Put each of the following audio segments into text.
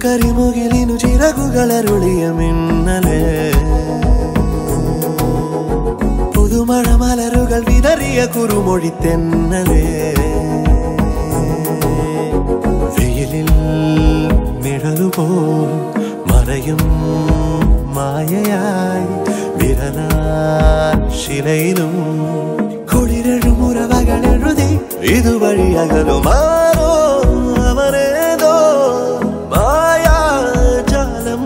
കരിമുകിലിനു ചിറകുകളരുളിയ മിന്നലേ പുതുമഴ മലരുകൾ വിതറിയ കുറുമൊഴി തെന്നലേ വെയിലിൽ നിഴലുപോൽ മറയും മായയായി വിരലാൽ ശിലയിലും കുളിരഴുമുറവകളെഴുതി ഇതുവഴി അകലുമാറോ അവനേതോ മായാജാലം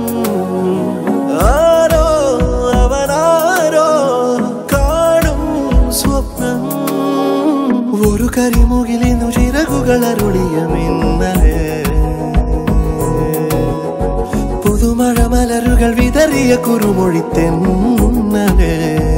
ആരോ അവനാരോ കാണും സ്വപ്നം ഒരു കരിമുകിലിനു ചിറകുകളരുളിയ മിന്നലേ പുതുമഴ മലരുകൾ വിതറിയ കുറുമൊഴി തെന്നലേ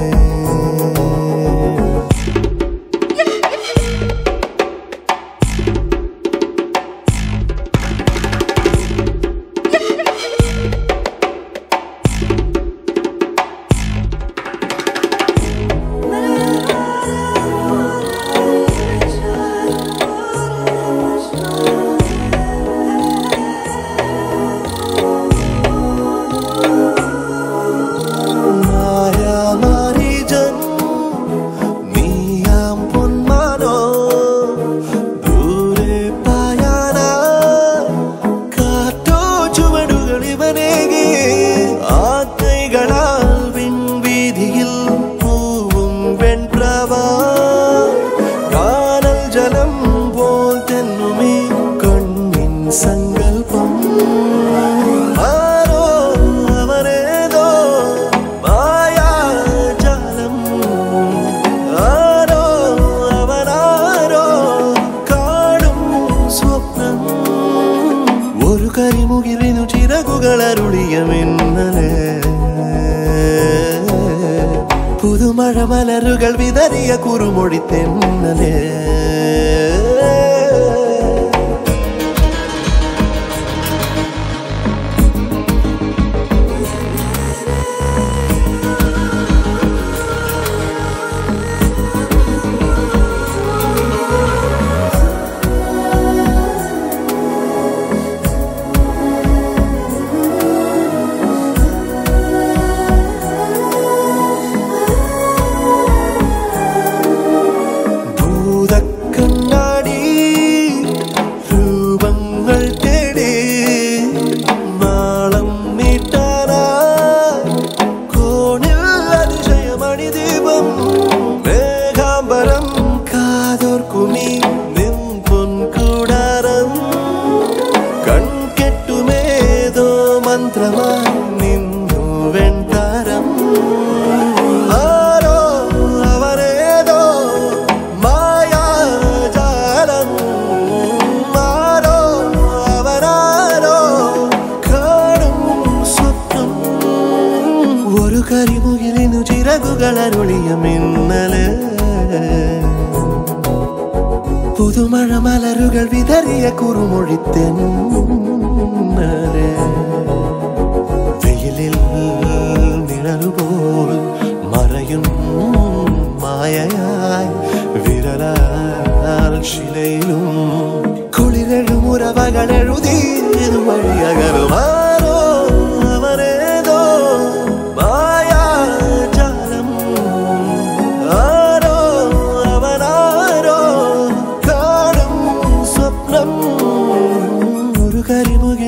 സങ്കൽപ്പം ആരോ അവനേതോ മായാജാലം ആരോ അവനാരോ കാണും സ്വപ്നം ഒരു കരിമുകിലിനു ചിറകുകളരുളിയ മിന്നലേ പുതുമഴ മലരുകൾ വിതറിയ കുറുമൊഴി തെന്നലേ മന്ത്രമായി നിന്നു വെൺതാരം ആരോ അവനേതോ മായാജാലം ആരോ അവനാരോ കാണും സ്വപ്നം ഒരു കരിമുകിലിനു ചിറകുകളരുളിയ മിന്നലേ പുതുമഴ മലരുകൾ വിതറിയ കുറുമൊഴി തെന്നലേ വെയിലിൽ നിഴലുപോൽ മറയും മായയായി വിരലാൽ ശിലയിലും കുളിരഴുമുറവകളെഴുതി ഇതുവഴി അകലുമാറോ അവനേതോ മായാജാലം ആരോ അവനാരോ കാണും സ്വപ്നം ഒരു കരിമുകിൽ